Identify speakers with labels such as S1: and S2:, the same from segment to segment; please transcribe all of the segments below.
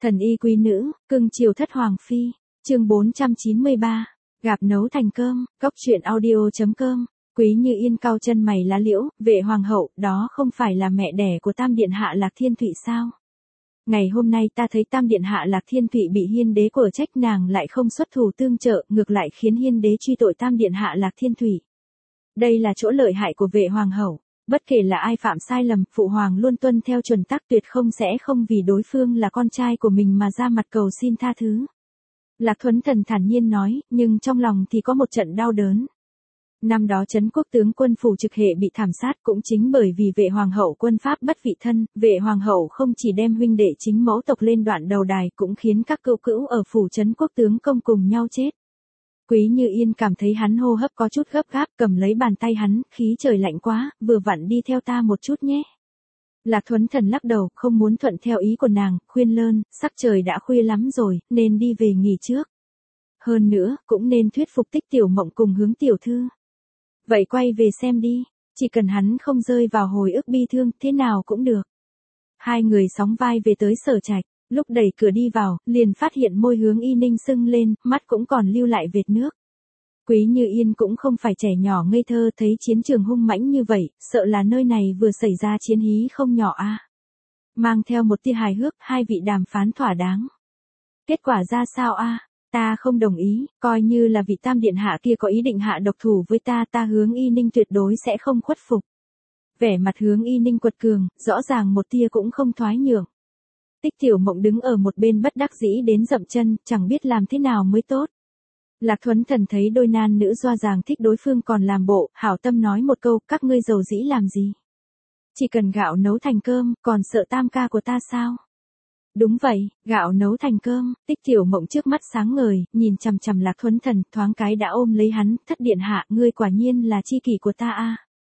S1: Thần y quý nữ, cưng chiều thất hoàng phi, chương 493, gặp nấu thành cơm, cốc truyện audio.com, Quý Như Yên cau chân mày lá liễu, Vệ hoàng hậu, đó không phải là mẹ đẻ của Tam Điện Hạ Lạc Thiên Thụy sao? Ngày hôm nay ta thấy Tam Điện Hạ Lạc Thiên Thụy bị Hiên đế của trách nàng lại không xuất thủ tương trợ, ngược lại khiến Hiên đế truy tội Tam Điện Hạ Lạc Thiên Thụy. Đây là chỗ lợi hại của Vệ hoàng hậu. Bất kể là ai phạm sai lầm, phụ hoàng luôn tuân theo chuẩn tắc, tuyệt không vì đối phương là con trai của mình mà ra mặt cầu xin tha thứ. Lạc Thuấn Thần thản nhiên nói, nhưng trong lòng thì có một trận đau đớn. Năm đó Trấn Quốc tướng quân Phủ Trực Hệ bị thảm sát cũng chính bởi vì Vệ hoàng hậu quân pháp bất vị thân, Vệ hoàng hậu không chỉ đem huynh đệ chính mẫu tộc lên đoạn đầu đài, cũng khiến các cữu cữu ở Phủ Trấn Quốc tướng công cùng nhau chết. Quý Như Yên cảm thấy hắn hô hấp có chút gấp gáp, cầm lấy bàn tay hắn, khí trời lạnh quá, vừa vặn đi theo ta một chút nhé. Lạc Thuấn Thần lắc đầu, không muốn thuận theo ý của nàng, khuyên lơn, sắc trời đã khuya lắm rồi, nên đi về nghỉ trước. Hơn nữa, cũng nên thuyết phục Tích Tiểu Mộng cùng Hướng tiểu thư. Vậy quay về xem đi, chỉ cần hắn không rơi vào hồi ức bi thương, thế nào cũng được. Hai người sóng vai về tới Sở Trạch. Lúc đẩy cửa đi vào, liền phát hiện môi Hướng Y Ninh sưng lên, mắt cũng còn lưu lại vệt nước. Quý Như Yên cũng không phải trẻ nhỏ ngây thơ, thấy chiến trường hung mãnh như vậy, sợ là nơi này vừa xảy ra chiến hí không nhỏ a. Mang theo một tia hài hước, hai vị đàm phán thỏa đáng. Kết quả ra sao a? Ta không đồng ý, coi như là vị Tam Điện Hạ kia có ý định hạ độc thủ với ta, Hướng Y Ninh tuyệt đối sẽ không khuất phục. Vẻ mặt Hướng Y Ninh quật cường, rõ ràng một tia cũng không thoái nhượng. Tích Tiểu Mộng đứng ở một bên bất đắc dĩ đến dậm chân, chẳng biết làm thế nào mới tốt. Lạc Thuấn Thần thấy đôi nan nữ doa dàng thích đối phương còn làm bộ, hảo tâm nói một câu, các ngươi giàu dĩ làm gì? Chỉ cần gạo nấu thành cơm, còn sợ tam ca của ta sao? Đúng vậy, gạo nấu thành cơm. Tích Tiểu Mộng trước mắt sáng ngời, nhìn chằm chằm Lạc Thuấn Thần, thoáng cái đã ôm lấy hắn, thất điện hạ, ngươi quả nhiên là tri kỷ của ta a.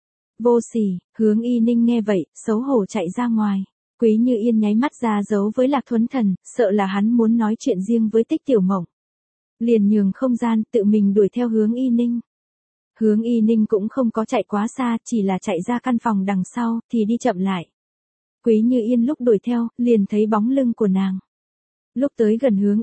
S1: Vô sỉ. Hướng Y Ninh nghe vậy, xấu hổ chạy ra ngoài. Quý Như Yên nháy mắt ra dấu với Lạc Thuấn Thần, sợ là hắn muốn nói chuyện riêng với Tích Tiểu Mộng. Liền nhường không gian, tự mình đuổi theo Hướng Y Ninh. Hướng Y Ninh cũng không có chạy quá xa, chỉ là chạy ra căn phòng đằng sau, thì đi chậm lại. Quý Như Yên lúc đuổi theo, liền thấy bóng lưng của nàng. Lúc tới gần Hướng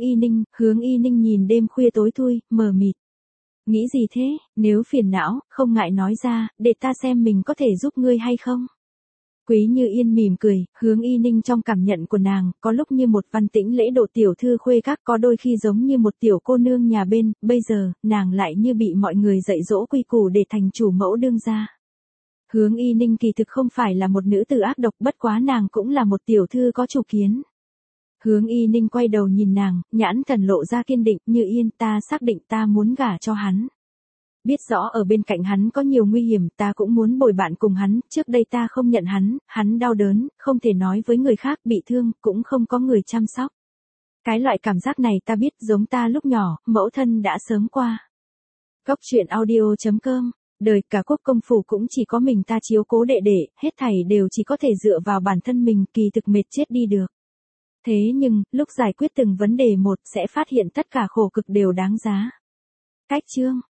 S1: Y Ninh nhìn đêm khuya tối thui, mờ mịt. Nghĩ gì thế, nếu phiền não, không ngại nói ra, để ta xem mình có thể giúp ngươi hay không. Quý Như Yên mỉm cười, Hướng Y Ninh trong cảm nhận của nàng, có lúc như một văn tĩnh lễ độ tiểu thư khuê các, có đôi khi giống như một tiểu cô nương nhà bên, bây giờ, nàng lại như bị mọi người dạy dỗ quy củ để thành chủ mẫu đương gia. Hướng Y Ninh kỳ thực không phải là một nữ tử ác độc, bất quá nàng cũng là một tiểu thư có chủ kiến. Hướng Y Ninh quay đầu nhìn nàng, nhãn thần lộ ra kiên định, Như Yên, ta xác định ta muốn gả cho hắn. Biết rõ ở bên cạnh hắn có nhiều nguy hiểm, ta cũng muốn bồi bạn cùng hắn, trước đây ta không nhận hắn đau đớn, không thể nói với người khác, bị thương, cũng không có người chăm sóc. Cái loại cảm giác này ta biết, giống ta lúc nhỏ, mẫu thân đã sớm qua. Cốc truyện audio.com, đời cả quốc công phủ cũng chỉ có mình ta chiếu cố đệ đệ, hết thảy đều chỉ có thể dựa vào bản thân mình, kỳ thực mệt chết đi được. Thế nhưng, lúc giải quyết từng vấn đề một, sẽ phát hiện tất cả khổ cực đều đáng giá. Cách chương